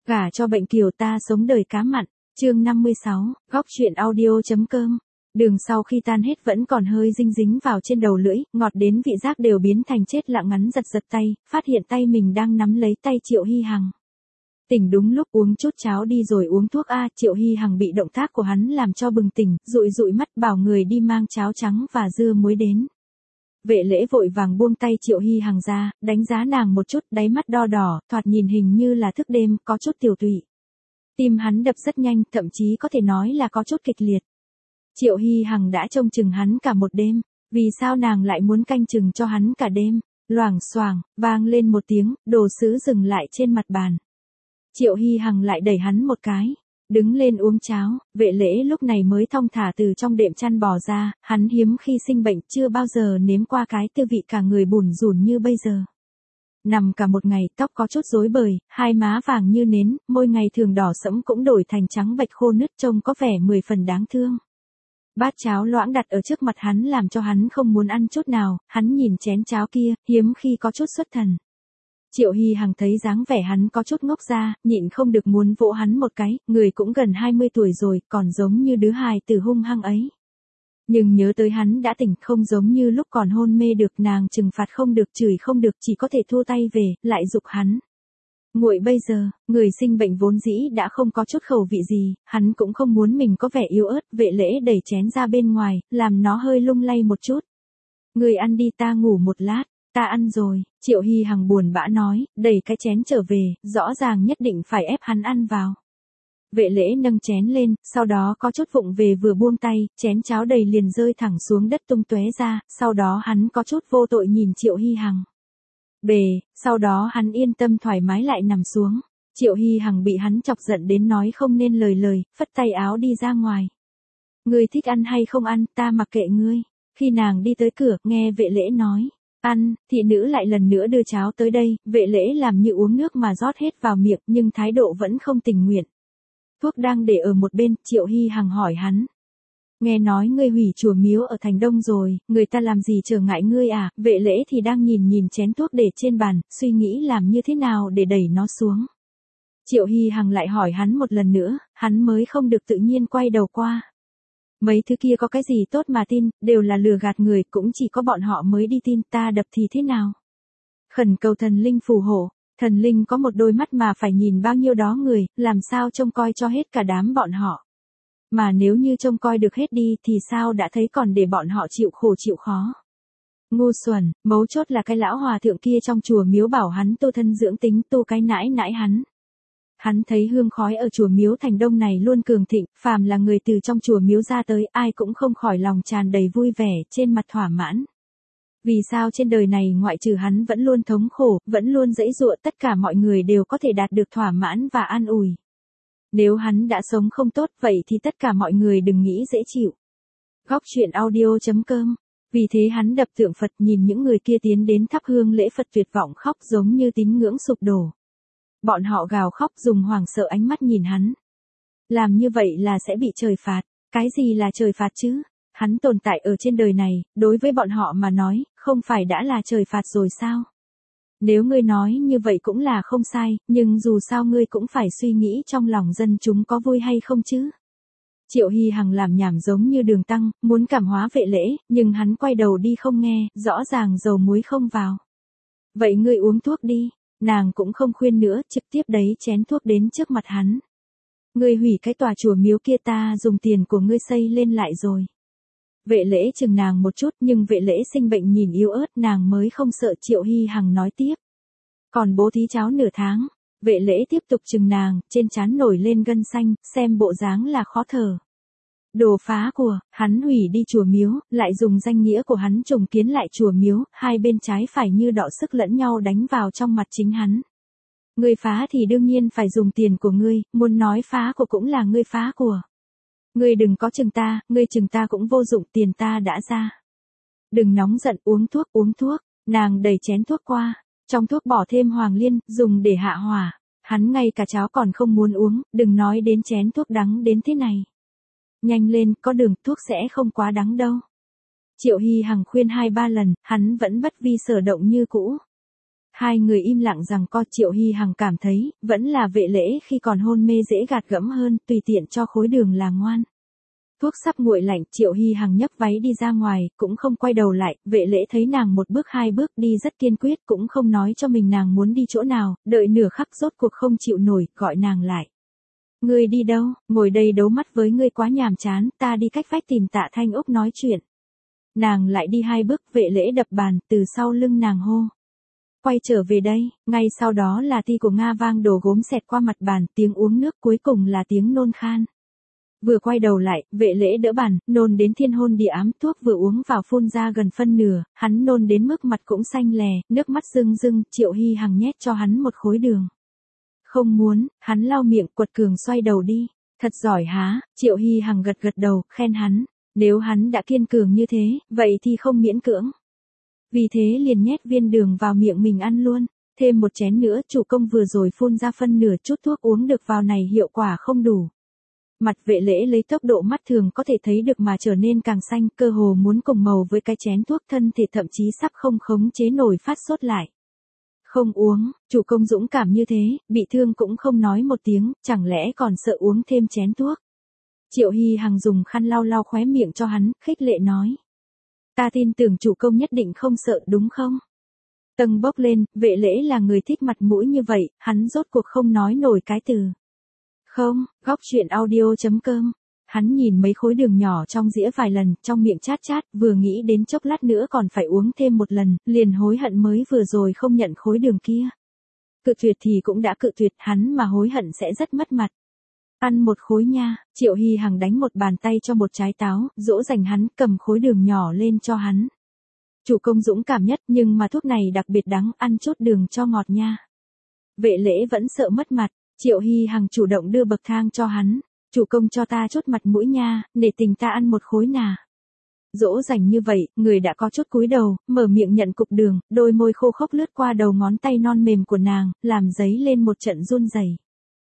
Gả cho bệnh kiều ta sống đời cá mặn, chương 56, góc chuyện audio.com. Đường sau khi tan hết vẫn còn hơi dinh dính vào trên đầu lưỡi, ngọt đến vị giác đều biến thành chết lặng, ngắn giật giật tay, phát hiện tay mình đang nắm lấy tay Triệu Hy Hằng. Tỉnh đúng lúc, uống chút cháo đi rồi uống thuốc a. Triệu Hy Hằng bị động tác của hắn làm cho bừng tỉnh, dụi dụi mắt bảo người đi mang cháo trắng và dưa muối đến. Vệ lễ vội vàng buông tay Triệu Hy Hằng ra, đánh giá nàng một chút, đáy mắt đo đỏ, thoạt nhìn hình như là thức đêm, có chút tiểu tụy. Tim hắn đập rất nhanh, thậm chí có thể nói là có chút kịch liệt. Triệu Hy Hằng đã trông chừng hắn cả một đêm, vì sao nàng lại muốn canh chừng cho hắn cả đêm? Loảng xoảng, vang lên một tiếng, đồ sứ dừng lại trên mặt bàn. Triệu Hy Hằng lại đẩy hắn một cái, đứng lên uống cháo. Vệ lễ lúc này mới thong thả từ trong đệm chăn bò ra, hắn hiếm khi sinh bệnh, chưa bao giờ nếm qua cái tư vị cả người bủn rủn như bây giờ. Nằm cả một ngày, tóc có chút rối bời, hai má vàng như nến, môi ngày thường đỏ sẫm cũng đổi thành trắng bệch khô nứt, trông có vẻ 10 phần đáng thương. Bát cháo loãng đặt ở trước mặt hắn làm cho hắn không muốn ăn chút nào, hắn nhìn chén cháo kia, hiếm khi có chút xuất thần. Triệu Hy Hằng thấy dáng vẻ hắn có chút ngốc ra, nhịn không được muốn vỗ hắn một cái, người cũng gần 20 tuổi rồi, còn giống như đứa hài tử hung hăng ấy. Nhưng nhớ tới hắn đã tỉnh, không giống như lúc còn hôn mê được, nàng trừng phạt không được, chửi không được, chỉ có thể thua tay về, lại giục hắn. Nguội bây giờ, người sinh bệnh vốn dĩ đã không có chút khẩu vị gì, hắn cũng không muốn mình có vẻ yếu ớt. Vệ lễ đẩy chén ra bên ngoài, làm nó hơi lung lay một chút. Người ăn đi, ta ngủ một lát. Ta ăn rồi. Triệu Hy Hằng buồn bã nói, đẩy cái chén trở về, rõ ràng nhất định phải ép hắn ăn vào. Vệ lễ nâng chén lên, sau đó có chút vụng về vừa buông tay, chén cháo đầy liền rơi thẳng xuống đất tung tóe ra, sau đó hắn có chút vô tội nhìn Triệu Hy Hằng. Sau đó hắn yên tâm thoải mái lại nằm xuống. Triệu Hy Hằng bị hắn chọc giận đến nói không nên lời, phất tay áo đi ra ngoài. Ngươi thích ăn hay không ăn, ta mặc kệ ngươi. Khi nàng đi tới cửa, nghe vệ lễ nói ăn, thị nữ lại lần nữa đưa cháo tới đây. Vệ lễ làm như uống nước mà rót hết vào miệng, nhưng thái độ vẫn không tình nguyện. Thuốc đang để ở một bên, Triệu Hy Hằng hỏi hắn. Nghe nói ngươi hủy chùa miếu ở thành Đông rồi, người ta làm gì trở ngại ngươi à? Vệ lễ thì đang nhìn chén thuốc để trên bàn, suy nghĩ làm như thế nào để đẩy nó xuống. Triệu Hy Hằng lại hỏi hắn một lần nữa, hắn mới không được tự nhiên quay đầu qua. Mấy thứ kia có cái gì tốt mà tin, đều là lừa gạt người, cũng chỉ có bọn họ mới đi tin, ta đập thì thế nào? Khẩn cầu thần linh phù hộ. Thần linh có một đôi mắt mà phải nhìn bao nhiêu đó người, làm sao trông coi cho hết cả đám bọn họ. Mà nếu như trông coi được hết đi thì sao đã thấy còn để bọn họ chịu khổ chịu khó. Ngu xuẩn, mấu chốt là cái lão hòa thượng kia trong chùa miếu bảo hắn tu thân dưỡng tính, tu cái nãi hắn. Hắn thấy hương khói ở chùa miếu thành Đông này luôn cường thịnh, phàm là người từ trong chùa miếu ra tới, ai cũng không khỏi lòng tràn đầy vui vẻ, trên mặt thỏa mãn. Vì sao trên đời này ngoại trừ hắn vẫn luôn thống khổ, vẫn luôn giãy giụa, tất cả mọi người đều có thể đạt được thỏa mãn và an ủi. Nếu hắn đã sống không tốt vậy thì tất cả mọi người đừng nghĩ dễ chịu. Góc chuyện audio.com. Vì thế hắn đập tượng Phật, nhìn những người kia tiến đến thắp hương lễ Phật tuyệt vọng khóc giống như tín ngưỡng sụp đổ. Bọn họ gào khóc dùng hoảng sợ ánh mắt nhìn hắn. Làm như vậy là sẽ bị trời phạt. Cái gì là trời phạt chứ? Hắn tồn tại ở trên đời này, đối với bọn họ mà nói, không phải đã là trời phạt rồi sao? Nếu ngươi nói như vậy cũng là không sai, nhưng dù sao ngươi cũng phải suy nghĩ trong lòng dân chúng có vui hay không chứ. Triệu Hy Hằng làm nhảm giống như đường tăng, muốn cảm hóa vệ lễ, nhưng hắn quay đầu đi không nghe, rõ ràng dầu muối không vào. Vậy ngươi uống thuốc đi, nàng cũng không khuyên nữa, trực tiếp đẩy chén thuốc đến trước mặt hắn. Ngươi hủy cái tòa chùa miếu kia, ta dùng tiền của ngươi xây lên lại rồi. Vệ lễ chừng nàng một chút, nhưng vệ lễ sinh bệnh nhìn yếu ớt, nàng mới không sợ. Triệu Hy Hằng nói tiếp. Còn bố thí cháo nửa tháng. Vệ lễ tiếp tục chừng nàng, trên trán nổi lên gân xanh, xem bộ dáng là khó thở. Đồ phá của, hắn hủy đi chùa miếu, lại dùng danh nghĩa của hắn trùng kiến lại chùa miếu, hai bên trái phải như đọ sức lẫn nhau đánh vào trong mặt chính hắn. Ngươi phá thì đương nhiên phải dùng tiền của ngươi, muốn nói phá của cũng là ngươi phá của. Ngươi đừng có chừng ta, ngươi chừng ta cũng vô dụng, tiền ta đã ra. Đừng nóng giận, uống thuốc, nàng đẩy chén thuốc qua, trong thuốc bỏ thêm hoàng liên, dùng để hạ hỏa. Hắn ngay cả cháo còn không muốn uống, đừng nói đến chén thuốc đắng đến thế này. Nhanh lên, có đường, thuốc sẽ không quá đắng đâu. Triệu Hy Hằng khuyên 2-3 lần, hắn vẫn bất vi sở động như cũ. Hai người im lặng rằng co. Triệu Hy Hằng cảm thấy, vẫn là Vệ Lễ khi còn hôn mê dễ gạt gẫm hơn, tùy tiện cho khối đường là ngoan. Thuốc sắp nguội lạnh, Triệu Hy Hằng nhấc váy đi ra ngoài, cũng không quay đầu lại. Vệ Lễ thấy nàng một bước hai bước đi rất kiên quyết, cũng không nói cho mình nàng muốn đi chỗ nào, đợi nửa khắc rốt cuộc không chịu nổi, gọi nàng lại. Ngươi đi đâu, ngồi đây đấu mắt với ngươi quá nhàm chán, ta đi cách vách tìm Tạ Thanh Úc nói chuyện. Nàng lại đi hai bước, Vệ Lễ đập bàn, từ sau lưng nàng hô. Quay trở về đây, ngay sau đó là ti của Nga vang đổ gốm xẹt qua mặt bàn, tiếng uống nước, cuối cùng là tiếng nôn khan. Vừa quay đầu lại, Vệ Lễ đỡ bàn, nôn đến thiên hôn địa ám, thuốc vừa uống vào phun ra gần phân nửa, hắn nôn đến mức mặt cũng xanh lè, nước mắt rưng rưng. Triệu Hy Hằng nhét cho hắn một khối đường. Không muốn, hắn lau miệng, quật cường xoay đầu đi. Thật giỏi há. Triệu Hy Hằng gật gật đầu, khen hắn. Nếu hắn đã kiên cường như thế, vậy thì không miễn cưỡng. Vì thế liền nhét viên đường vào miệng mình ăn luôn. Thêm một chén nữa, chủ công vừa rồi phun ra phân nửa, chút thuốc uống được vào này hiệu quả không đủ. Mặt Vệ Lễ lấy tốc độ mắt thường có thể thấy được mà trở nên càng xanh, cơ hồ muốn cùng màu với cái chén thuốc, thân thể thậm chí sắp không khống chế nổi phát sốt lại. Không uống, chủ công dũng cảm như thế, bị thương cũng không nói một tiếng, chẳng lẽ còn sợ uống thêm chén thuốc. Triệu Hy Hằng dùng khăn lau lau khóe miệng cho hắn, khích lệ nói. Ta tin tưởng chủ công nhất định không sợ đúng không? Tầng bốc lên, Vệ Lễ là người thích mặt mũi như vậy, hắn rốt cuộc không nói nổi cái từ. Không, góc chuyện audio.com. Hắn nhìn mấy khối đường nhỏ trong dĩa vài lần, trong miệng chát chát, vừa nghĩ đến chốc lát nữa còn phải uống thêm một lần, liền hối hận mới vừa rồi không nhận khối đường kia. Cự tuyệt thì cũng đã cự tuyệt, hắn mà hối hận sẽ rất mất mặt. Ăn một khối nha. Triệu Hy Hằng đánh một bàn tay cho một trái táo, dỗ dành hắn, cầm khối đường nhỏ lên cho hắn. Chủ công dũng cảm nhất, nhưng mà thuốc này đặc biệt đắng, ăn chút đường cho ngọt nha. Vệ Lễ vẫn sợ mất mặt. Triệu Hy Hằng chủ động đưa bậc thang cho hắn. Chủ công cho ta chút mặt mũi nha, nể tình ta ăn một khối nà. Dỗ dành như vậy, người đã có chút cúi đầu, mở miệng nhận cục đường, đôi môi khô khốc lướt qua đầu ngón tay non mềm của nàng, làm dấy lên một trận run rẩy.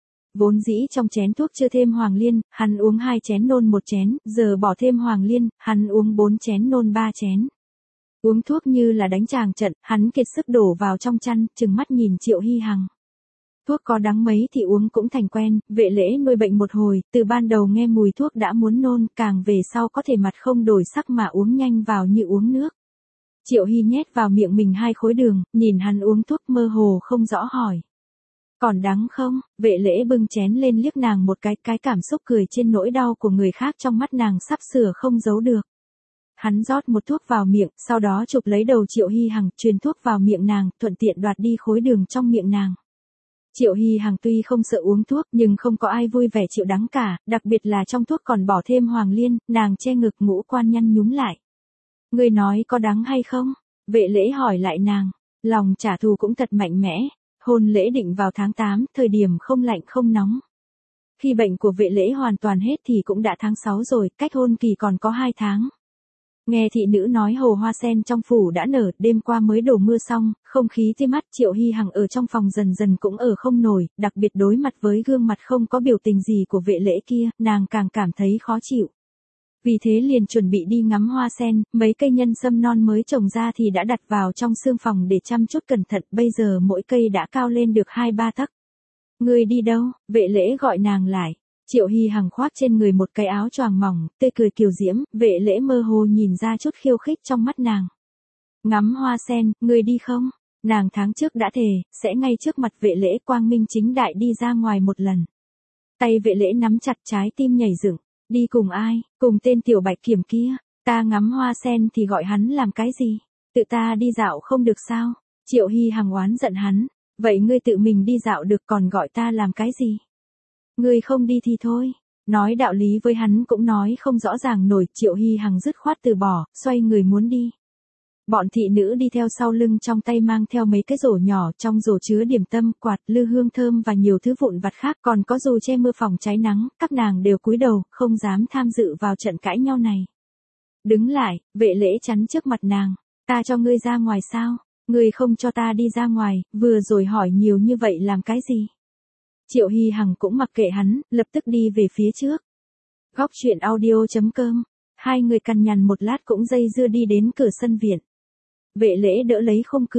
Vốn dĩ trong chén thuốc chưa thêm hoàng liên, hắn uống 2 chén nôn 1 chén, giờ bỏ thêm hoàng liên, hắn uống 4 chén nôn 3 chén. Uống thuốc như là đánh tràng trận, hắn kiệt sức đổ vào trong chăn, trừng mắt nhìn Triệu Hy Hằng. Thuốc có đắng mấy thì uống cũng thành quen, Vệ Lễ nuôi bệnh một hồi, từ ban đầu nghe mùi thuốc đã muốn nôn, càng về sau có thể mặt không đổi sắc mà uống nhanh vào như uống nước. Triệu Hy nhét vào miệng mình 2 khối đường, nhìn hắn uống thuốc mơ hồ không rõ hỏi. Còn đắng không? Vệ Lễ bưng chén lên liếc nàng một cái cảm xúc cười trên nỗi đau của người khác trong mắt nàng sắp sửa không giấu được. Hắn rót một thuốc vào miệng, sau đó chụp lấy đầu Triệu Hy Hằng, truyền thuốc vào miệng nàng, thuận tiện đoạt đi khối đường trong miệng nàng. Triệu Hy Hằng tuy không sợ uống thuốc, nhưng không có ai vui vẻ chịu đắng cả, đặc biệt là trong thuốc còn bỏ thêm hoàng liên, nàng che ngực ngũ quan nhăn nhúm lại. Ngươi nói có đắng hay không? Vệ Lễ hỏi lại nàng, lòng trả thù cũng thật mạnh mẽ. Hôn lễ định vào tháng 8, thời điểm không lạnh không nóng. Khi bệnh của Vệ Lễ hoàn toàn hết thì cũng đã tháng 6 rồi, cách hôn kỳ còn có 2 tháng. Nghe thị nữ nói hồ hoa sen trong phủ đã nở, đêm qua mới đổ mưa xong, không khí tê mắt. Triệu Hy Hằng ở trong phòng dần dần cũng ở không nổi, đặc biệt đối mặt với gương mặt không có biểu tình gì của Vệ Lễ kia, nàng càng cảm thấy khó chịu. Vì thế liền chuẩn bị đi ngắm hoa sen, mấy cây nhân sâm non mới trồng ra thì đã đặt vào trong xương phòng để chăm chút cẩn thận, bây giờ mỗi cây đã cao lên được 2-3 tấc. Ngươi đi đâu? Vệ Lễ gọi nàng lại. Triệu Hy Hằng khoác trên người một cái áo choàng mỏng, tươi cười kiều diễm, Vệ Lễ mơ hồ nhìn ra chút khiêu khích trong mắt nàng. Ngắm hoa sen, ngươi đi không? Nàng tháng trước đã thề, sẽ ngay trước mặt Vệ Lễ quang minh chính đại đi ra ngoài một lần. Tay Vệ Lễ nắm chặt, trái tim nhảy dựng. Đi cùng ai? Cùng tên tiểu bạch kiểm kia. Ta ngắm hoa sen thì gọi hắn làm cái gì? Tự ta đi dạo không được sao? Triệu Hy Hằng oán giận hắn. Vậy ngươi tự mình đi dạo được còn gọi ta làm cái gì? Ngươi không đi thì thôi. Nói đạo lý với hắn cũng nói không rõ ràng nổi. Triệu Hy Hằng dứt khoát từ bỏ, xoay người muốn đi. Bọn thị nữ đi theo sau lưng, trong tay mang theo mấy cái rổ nhỏ, trong rổ chứa điểm tâm, quạt, lư hương thơm và nhiều thứ vụn vặt khác, còn có dù che mưa phòng cháy nắng, các nàng đều cúi đầu, không dám tham dự vào trận cãi nhau này. Đứng lại, Vệ Lễ chắn trước mặt nàng, ta cho ngươi ra ngoài sao? Ngươi không cho ta đi ra ngoài, vừa rồi hỏi nhiều như vậy làm cái gì? Triệu Hy Hằng cũng mặc kệ hắn, lập tức đi về phía trước. Góc chuyện audio.com. Hai người cằn nhằn một lát cũng dây dưa đi đến cửa sân viện. Vệ Lễ đỡ lấy khung cửa.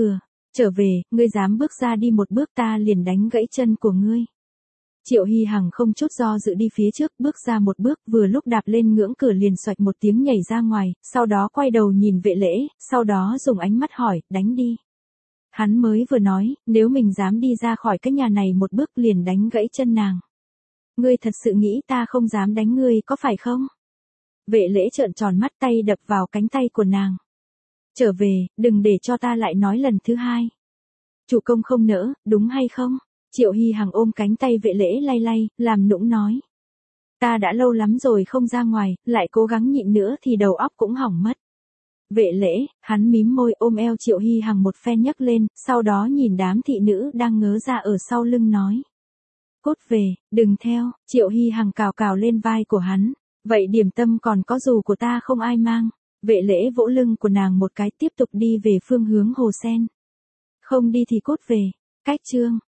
Trở về, ngươi dám bước ra đi một bước ta liền đánh gãy chân của ngươi. Triệu Hy Hằng không chút do dự đi phía trước, bước ra một bước, vừa lúc đạp lên ngưỡng cửa liền xoạch một tiếng nhảy ra ngoài, sau đó quay đầu nhìn Vệ Lễ, sau đó dùng ánh mắt hỏi, đánh đi. Hắn mới vừa nói, nếu mình dám đi ra khỏi cái nhà này một bước liền đánh gãy chân nàng. Ngươi thật sự nghĩ ta không dám đánh ngươi có phải không? Vệ Lễ trợn tròn mắt, tay đập vào cánh tay của nàng. Trở về, đừng để cho ta lại nói lần thứ hai. Chủ công không nỡ, đúng hay không? Triệu Hy Hằng ôm cánh tay Vệ Lễ lay lay, làm nũng nói. Ta đã lâu lắm rồi không ra ngoài, lại cố gắng nhịn nữa thì đầu óc cũng hỏng mất. Vệ Lễ, hắn mím môi ôm eo Triệu Hy Hằng một phen nhấc lên, sau đó nhìn đám thị nữ đang ngớ ra ở sau lưng nói. Cút về, đừng theo, Triệu Hy Hằng cào cào lên vai của hắn. Vậy điểm tâm còn có dù của ta không ai mang. Vệ Lễ vỗ lưng của nàng một cái tiếp tục đi về phương hướng hồ sen. Không đi thì cút về. Cách chương